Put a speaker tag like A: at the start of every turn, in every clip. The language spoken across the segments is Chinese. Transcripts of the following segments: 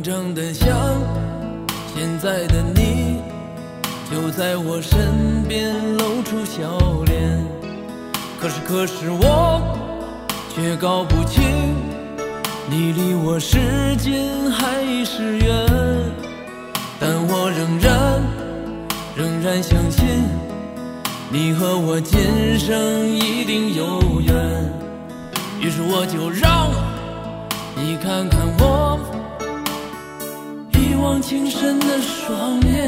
A: 长得像现在的你，就在我身边露出笑脸。可是我却搞不清，你离我是近还是远。但我仍然相信，你和我今生一定有缘。于是我就让你看看我一往情深的双眼。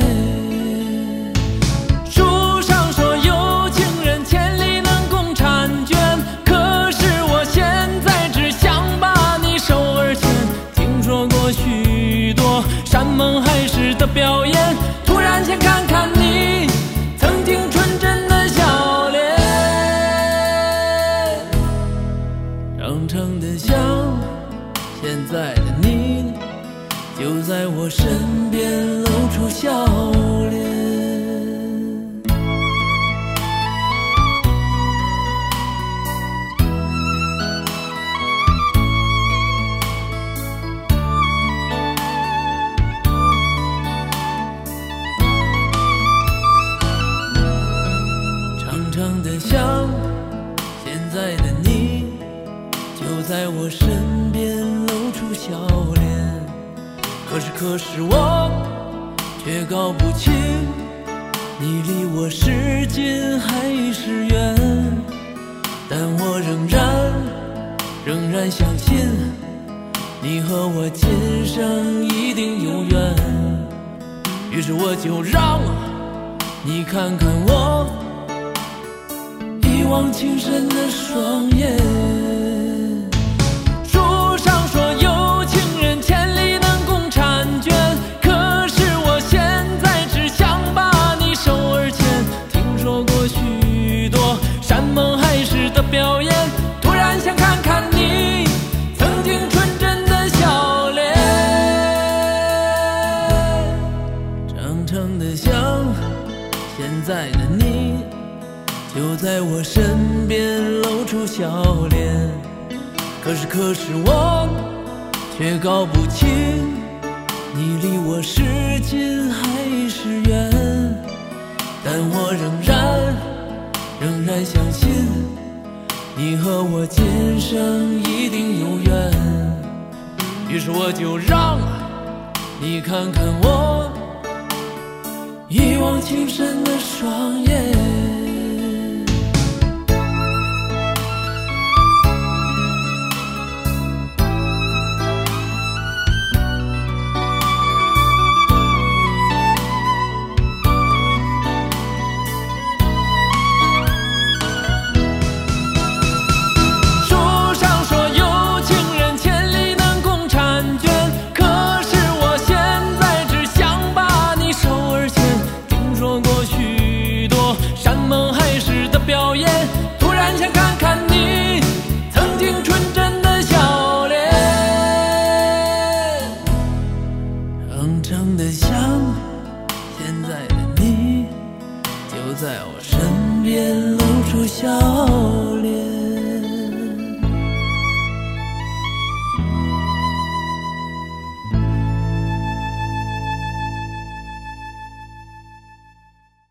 A: 书上说有情人千里能共婵娟，可是我现在只想把你手儿牵。听说过许多山盟海誓的表演，突然间看看你曾经纯真的笑脸，长长的像现在的你，就在我身边露出笑脸。长长的像现在的你，就在我身边露出笑脸。可是我却搞不清，你离我是近还是远。但我仍然相信，你和我今生一定有缘。于是我就让你看看我一往情深的双眼。书上说有情人千里能共婵娟，可是我现在只想把你手儿牵。听说过许多山盟海誓的表演，突然想看看你曾经纯真的笑脸。长长的像现在的你，就在我身边露出笑脸。可是我却搞不清，你离我是近还是远。但我仍然相信，你和我今生一定有缘。于是我就让你看看我一往情深的双眼。